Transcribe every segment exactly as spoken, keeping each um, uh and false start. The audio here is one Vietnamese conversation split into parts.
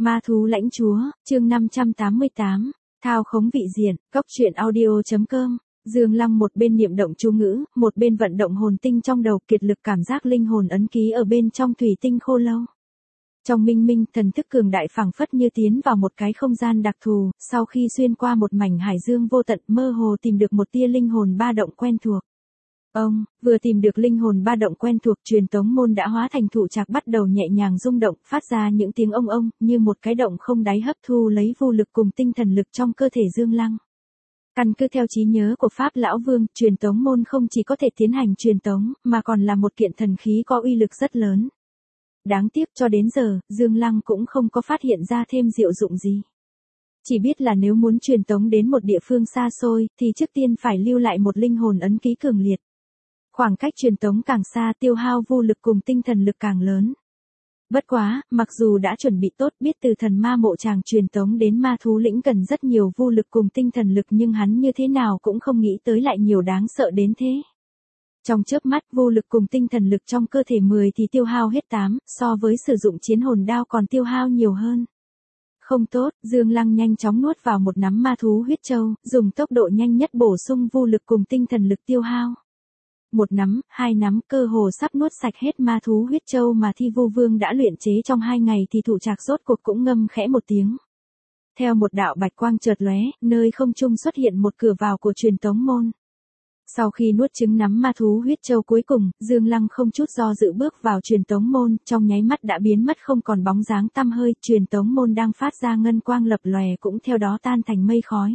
Ma thú lãnh chúa, chương năm trăm tám mươi tám, thao khống vị diện, cốc truyện audio.com. Dương Lăng một bên niệm động chú ngữ, một bên vận động hồn tinh trong đầu, kiệt lực cảm giác linh hồn ấn ký ở bên trong thủy tinh khô lâu. Trong minh minh, thần thức cường đại phảng phất như tiến vào một cái không gian đặc thù, sau khi xuyên qua một mảnh hải dương vô tận, mơ hồ tìm được một tia linh hồn ba động quen thuộc. Ông, vừa tìm được linh hồn ba động quen thuộc, truyền tống môn đã hóa thành thụ trạc bắt đầu nhẹ nhàng rung động, phát ra những tiếng ông ông, như một cái động không đáy hấp thu lấy vô lực cùng tinh thần lực trong cơ thể Dương Lăng. Căn cứ theo trí nhớ của Pháp Lão Vương, truyền tống môn không chỉ có thể tiến hành truyền tống, mà còn là một kiện thần khí có uy lực rất lớn. Đáng tiếc cho đến giờ, Dương Lăng cũng không có phát hiện ra thêm diệu dụng gì. Chỉ biết là nếu muốn truyền tống đến một địa phương xa xôi, thì trước tiên phải lưu lại một linh hồn ấn ký cường liệt. Khoảng cách truyền tống càng xa, tiêu hao vô lực cùng tinh thần lực càng lớn. Bất quá, mặc dù đã chuẩn bị tốt, biết từ thần ma mộ tràng truyền tống đến ma thú lĩnh cần rất nhiều vô lực cùng tinh thần lực, nhưng hắn như thế nào cũng không nghĩ tới lại nhiều đáng sợ đến thế. Trong chớp mắt, vô lực cùng tinh thần lực trong cơ thể mười thì tiêu hao hết tám, so với sử dụng chiến hồn đao còn tiêu hao nhiều hơn. Không tốt, Dương Lăng nhanh chóng nuốt vào một nắm ma thú huyết châu, dùng tốc độ nhanh nhất bổ sung vô lực cùng tinh thần lực tiêu hao. Một nắm, hai nắm, cơ hồ sắp nuốt sạch hết ma thú huyết châu mà Thi Vu Vương đã luyện chế trong hai ngày thì thụ trạc rốt cuộc cũng ngâm khẽ một tiếng. Theo một đạo bạch quang chợt lóe, nơi không trung xuất hiện một cửa vào của truyền tống môn. Sau khi nuốt trứng nắm ma thú huyết châu cuối cùng, Dương Lăng không chút do dự bước vào truyền tống môn, trong nháy mắt đã biến mất không còn bóng dáng tăm hơi, truyền tống môn đang phát ra ngân quang lập lòe cũng theo đó tan thành mây khói.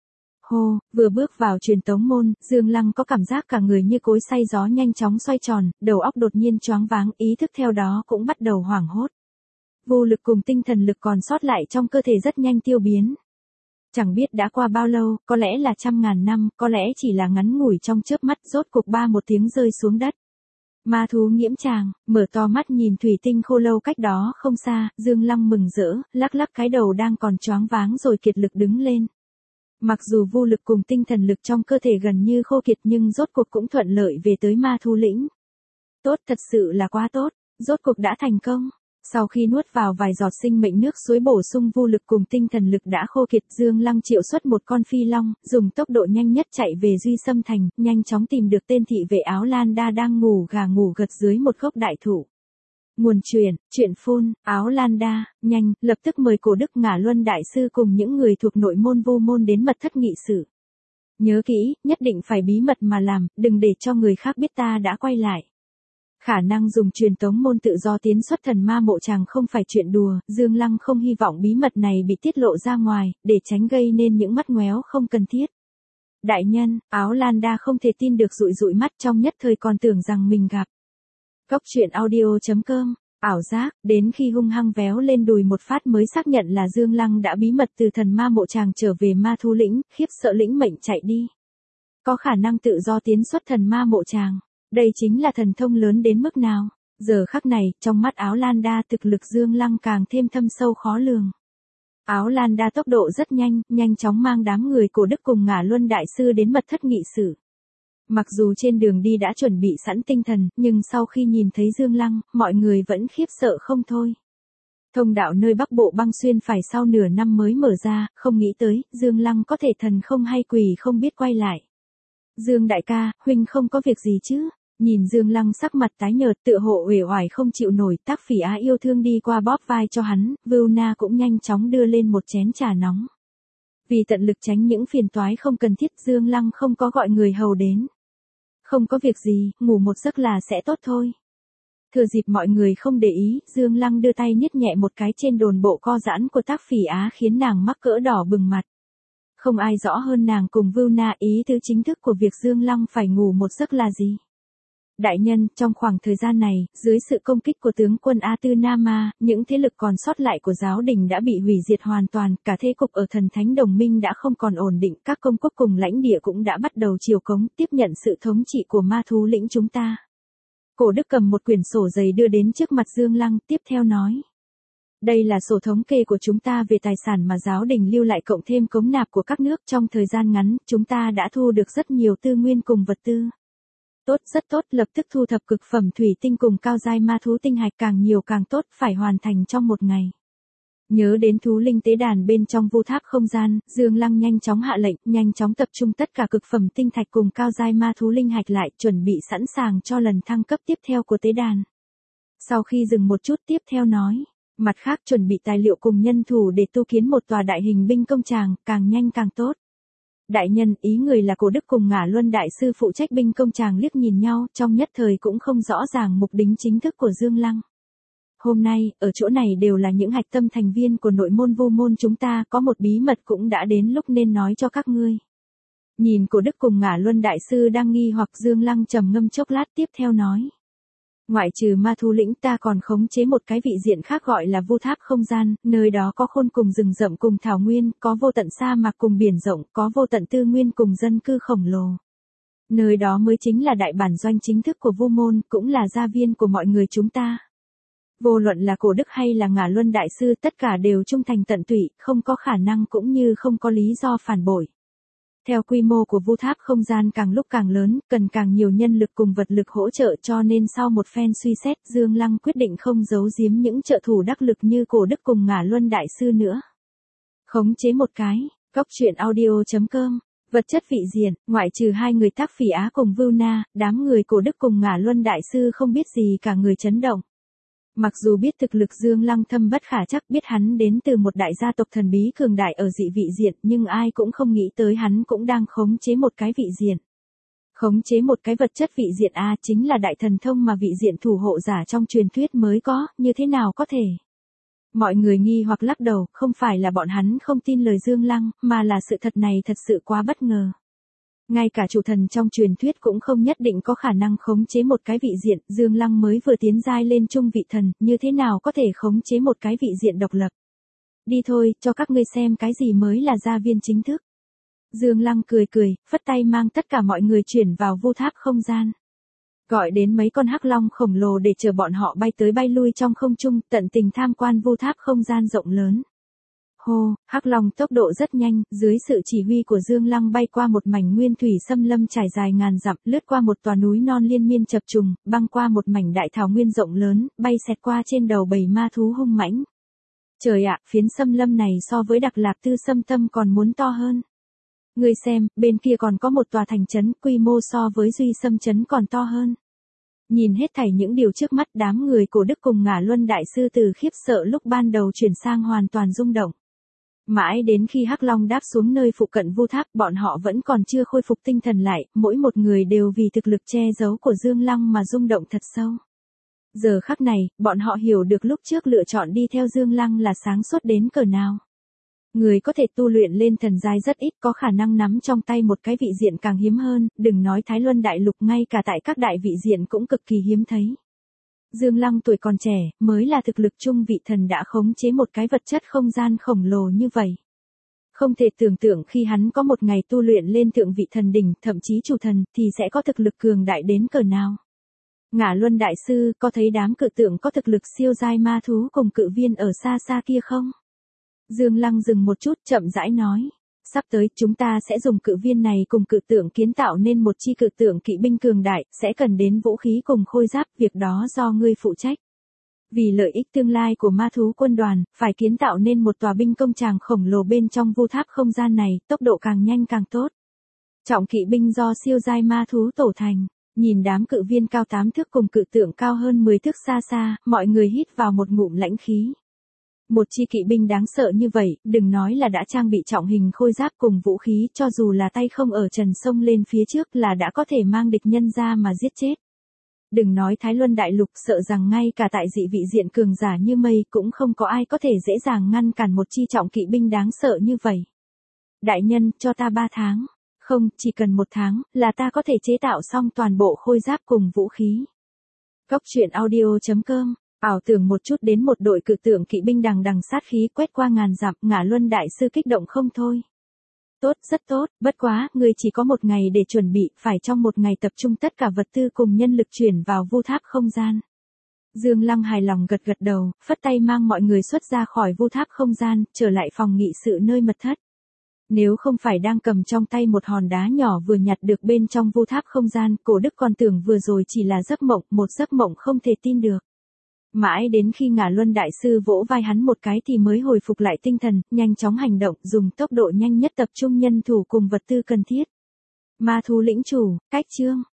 Hô, vừa bước vào truyền tống môn, Dương Lăng có cảm giác cả người như cối xay gió nhanh chóng xoay tròn, đầu óc đột nhiên choáng váng, ý thức theo đó cũng bắt đầu hoảng hốt. Vô lực cùng tinh thần lực còn sót lại trong cơ thể rất nhanh tiêu biến. Chẳng biết đã qua bao lâu, có lẽ là trăm ngàn năm, có lẽ chỉ là ngắn ngủi trong chớp mắt, rốt cuộc ba một tiếng rơi xuống đất. Ma thú nghiễm tràng, mở to mắt nhìn thủy tinh khô lâu cách đó không xa, Dương Lăng mừng rỡ, lắc lắc cái đầu đang còn choáng váng rồi kiệt lực đứng lên. Mặc dù vô lực cùng tinh thần lực trong cơ thể gần như khô kiệt nhưng rốt cuộc cũng thuận lợi về tới ma thú lĩnh. Tốt, thật sự là quá tốt, rốt cuộc đã thành công. Sau khi nuốt vào vài giọt sinh mệnh nước suối bổ sung vô lực cùng tinh thần lực đã khô kiệt, Dương Lăng triệu xuất một con phi long, dùng tốc độ nhanh nhất chạy về Duy Sâm Thành, nhanh chóng tìm được tên thị vệ áo Lan Đa đang ngủ gà ngủ gật dưới một gốc đại thụ. Nguồn truyền, truyện phun, áo Lan Đa, nhanh, lập tức mời Cổ Đức Ngả Luân Đại Sư cùng những người thuộc nội môn vô môn đến mật thất nghị sự. Nhớ kỹ, nhất định phải bí mật mà làm, đừng để cho người khác biết ta đã quay lại. Khả năng dùng truyền tống môn tự do tiến xuất thần ma mộ tràng không phải chuyện đùa, Dương Lăng không hy vọng bí mật này bị tiết lộ ra ngoài, để tránh gây nên những mắt ngoéo không cần thiết. Đại nhân, áo Lan Đa không thể tin được, dụi dụi mắt, trong nhất thời còn tưởng rằng mình gặp. Cốc truyện audio.com, ảo giác, đến khi hung hăng véo lên đùi một phát mới xác nhận là Dương Lăng đã bí mật từ thần ma mộ tràng trở về ma thú lĩnh, khiếp sợ lĩnh mệnh chạy đi. Có khả năng tự do tiến xuất thần ma mộ tràng. Đây chính là thần thông lớn đến mức nào. Giờ khắc này, trong mắt áo Lan Đa thực lực Dương Lăng càng thêm thâm sâu khó lường. Áo Lan Đa tốc độ rất nhanh, nhanh chóng mang đám người Cổ Đức cùng Ngả Luân Đại Sư đến mật thất nghị sự. Mặc dù trên đường đi đã chuẩn bị sẵn tinh thần, nhưng sau khi nhìn thấy Dương Lăng, mọi người vẫn khiếp sợ không thôi. Thông đạo nơi Bắc Bộ băng xuyên phải sau nửa năm mới mở ra, không nghĩ tới, Dương Lăng có thể thần không hay quỷ không biết quay lại. Dương đại ca, huynh không có việc gì chứ? Nhìn Dương Lăng sắc mặt tái nhợt, tựa hộ uể oải không chịu nổi, Tác Phỉ Á yêu thương đi qua bóp vai cho hắn, Vưu Na cũng nhanh chóng đưa lên một chén trà nóng. Vì tận lực tránh những phiền toái không cần thiết, Dương Lăng không có gọi người hầu đến. Không có việc gì, ngủ một giấc là sẽ tốt thôi. Thừa dịp mọi người không để ý, Dương Lăng đưa tay niết nhẹ một cái trên đồn bộ co giãn của Tác Phỉ Á khiến nàng mắc cỡ đỏ bừng mặt. Không ai rõ hơn nàng cùng Vưu Na ý tứ chính thức của việc Dương Lăng phải ngủ một giấc là gì. Đại nhân, trong khoảng thời gian này, dưới sự công kích của tướng quân A Tư Na Ma, những thế lực còn sót lại của giáo đình đã bị hủy diệt hoàn toàn, cả thế cục ở thần thánh đồng minh đã không còn ổn định, các công quốc cùng lãnh địa cũng đã bắt đầu chiều cống, tiếp nhận sự thống trị của ma thú lĩnh chúng ta. Cổ Đức cầm một quyển sổ dày đưa đến trước mặt Dương Lăng, tiếp theo nói. Đây là sổ thống kê của chúng ta về tài sản mà giáo đình lưu lại cộng thêm cống nạp của các nước, trong thời gian ngắn, chúng ta đã thu được rất nhiều tư nguyên cùng vật tư. Tốt, rất tốt, lập tức thu thập cực phẩm thủy tinh cùng cao giai ma thú tinh hạch, càng nhiều càng tốt, phải hoàn thành trong một ngày. Nhớ đến thú linh tế đàn bên trong vu tháp không gian, Dương Lăng nhanh chóng hạ lệnh, nhanh chóng tập trung tất cả cực phẩm tinh thạch cùng cao giai ma thú linh hạch lại, chuẩn bị sẵn sàng cho lần thăng cấp tiếp theo của tế đàn. Sau khi dừng một chút tiếp theo nói, mặt khác chuẩn bị tài liệu cùng nhân thủ để tu kiến một tòa đại hình binh công tràng, càng nhanh càng tốt. Đại nhân, ý người là Cổ Đức cùng Ngả Luân đại sư phụ trách binh công tràng liếc nhìn nhau, trong nhất thời cũng không rõ ràng mục đích chính thức của Dương Lăng. Hôm nay, ở chỗ này đều là những hạch tâm thành viên của nội môn Vu môn chúng ta, có một bí mật cũng đã đến lúc nên nói cho các ngươi. Nhìn Cổ Đức cùng Ngả Luân đại sư đang nghi hoặc, Dương Lăng trầm ngâm chốc lát tiếp theo nói. Ngoại trừ ma thú lĩnh ta còn khống chế một cái vị diện khác gọi là vu tháp không gian, nơi đó có khôn cùng rừng rậm cùng thảo nguyên, có vô tận sa mạc cùng biển rộng, có vô tận tư nguyên cùng dân cư khổng lồ. Nơi đó mới chính là đại bản doanh chính thức của Vu môn, cũng là gia viên của mọi người chúng ta. Vô luận là Cổ Đức hay là Ngả Luân đại sư tất cả đều trung thành tận tụy, không có khả năng cũng như không có lý do phản bội. Theo quy mô của vu tháp không gian càng lúc càng lớn, cần càng nhiều nhân lực cùng vật lực hỗ trợ, cho nên sau một phen suy xét, Dương Lăng quyết định không giấu giếm những trợ thủ đắc lực như Cổ Đức cùng Ngả Luân đại sư nữa. Khống chế một cái, Cóc truyện audio chấm com, vật chất vị diện, ngoại trừ hai người Tác Phỉ Á cùng Vưu Na, đám người Cổ Đức cùng Ngả Luân đại sư không biết gì cả, người chấn động. Mặc dù biết thực lực Dương Lăng thâm bất khả chắc, biết hắn đến từ một đại gia tộc thần bí cường đại ở dị vị diện, nhưng ai cũng không nghĩ tới hắn cũng đang khống chế một cái vị diện. Khống chế một cái vật chất vị diện A chính là đại thần thông mà vị diện thủ hộ giả trong truyền thuyết mới có, như thế nào có thể? Mọi người nghi hoặc lắc đầu, không phải là bọn hắn không tin lời Dương Lăng, mà là sự thật này thật sự quá bất ngờ. Ngay cả chủ thần trong truyền thuyết cũng không nhất định có khả năng khống chế một cái vị diện, Dương Lăng mới vừa tiến giai lên trung vị thần, như thế nào có thể khống chế một cái vị diện độc lập. Đi thôi, cho các ngươi xem cái gì mới là gia viên chính thức. Dương Lăng cười cười, phất tay mang tất cả mọi người chuyển vào vu tháp không gian. Gọi đến mấy con hắc long khổng lồ để chờ bọn họ bay tới bay lui trong không trung, tận tình tham quan vu tháp không gian rộng lớn. Hô, hắc long tốc độ rất nhanh, dưới sự chỉ huy của Dương Lăng bay qua một mảnh nguyên thủy xâm lâm trải dài ngàn dặm, lướt qua một tòa núi non liên miên chập trùng, băng qua một mảnh đại thảo nguyên rộng lớn, bay xẹt qua trên đầu bầy ma thú hung mãnh. Trời ạ, phiến xâm lâm này so với Đặc Lạp Tư Xâm Tâm còn muốn to hơn. Ngươi xem, bên kia còn có một tòa thành trấn, quy mô so với Duy Xâm trấn còn to hơn. Nhìn hết thảy những điều trước mắt, đám người Cổ Đức cùng Ngả Luân đại sư từ khiếp sợ lúc ban đầu chuyển sang hoàn toàn rung động. Mãi đến khi Hắc Long đáp xuống nơi phụ cận vu tháp, bọn họ vẫn còn chưa khôi phục tinh thần lại, mỗi một người đều vì thực lực che giấu của Dương Lăng mà rung động thật sâu. Giờ khắc này, bọn họ hiểu được lúc trước lựa chọn đi theo Dương Lăng là sáng suốt đến cỡ nào. Người có thể tu luyện lên thần giai rất ít, có khả năng nắm trong tay một cái vị diện càng hiếm hơn, đừng nói Thái Luân đại lục, ngay cả tại các đại vị diện cũng cực kỳ hiếm thấy. Dương Lăng tuổi còn trẻ, mới là thực lực trung vị thần đã khống chế một cái vật chất không gian khổng lồ như vậy. Không thể tưởng tượng khi hắn có một ngày tu luyện lên thượng vị thần đỉnh, thậm chí chủ thần, thì sẽ có thực lực cường đại đến cỡ nào. Ngả Luân đại sư, có thấy đám cự tượng có thực lực siêu giai ma thú cùng cự viên ở xa xa kia không? Dương Lăng dừng một chút, chậm rãi nói. Sắp tới, chúng ta sẽ dùng cự viên này cùng cự tượng kiến tạo nên một chi cự tượng kỵ binh cường đại, sẽ cần đến vũ khí cùng khôi giáp, việc đó do ngươi phụ trách. Vì lợi ích tương lai của ma thú quân đoàn, phải kiến tạo nên một tòa binh công tràng khổng lồ bên trong vu tháp không gian này, tốc độ càng nhanh càng tốt. Trọng kỵ binh do siêu giai ma thú tổ thành, nhìn đám cự viên cao tám thước cùng cự tượng cao hơn mười thước xa xa, mọi người hít vào một ngụm lãnh khí. Một chi kỵ binh đáng sợ như vậy, đừng nói là đã trang bị trọng hình khôi giáp cùng vũ khí, cho dù là tay không ở trần sông lên phía trước là đã có thể mang địch nhân ra mà giết chết. Đừng nói Thái Luân đại lục, sợ rằng ngay cả tại dị vị diện cường giả như mây cũng không có ai có thể dễ dàng ngăn cản một chi trọng kỵ binh đáng sợ như vậy. Đại nhân, cho ta ba tháng. Không, chỉ cần một tháng, là ta có thể chế tạo xong toàn bộ khôi giáp cùng vũ khí. Cóc truyện audio chấm com. Ảo tưởng một chút đến một đội cự tượng kỵ binh đằng đằng sát khí quét qua ngàn dặm, Ngả Luân đại sư kích động không thôi. Tốt, rất tốt, bất quá, người chỉ có một ngày để chuẩn bị, phải trong một ngày tập trung tất cả vật tư cùng nhân lực chuyển vào vu tháp không gian. Dương Lăng hài lòng gật gật đầu, phất tay mang mọi người xuất ra khỏi vu tháp không gian, trở lại phòng nghị sự nơi mật thất. Nếu không phải đang cầm trong tay một hòn đá nhỏ vừa nhặt được bên trong vu tháp không gian, Cổ Đức còn tưởng vừa rồi chỉ là giấc mộng, một giấc mộng không thể tin được. Mãi đến khi Ngả Luân Đại Sư vỗ vai hắn một cái thì mới hồi phục lại tinh thần, nhanh chóng hành động, dùng tốc độ nhanh nhất tập trung nhân thủ cùng vật tư cần thiết. Ma thú lĩnh chủ, cách chương.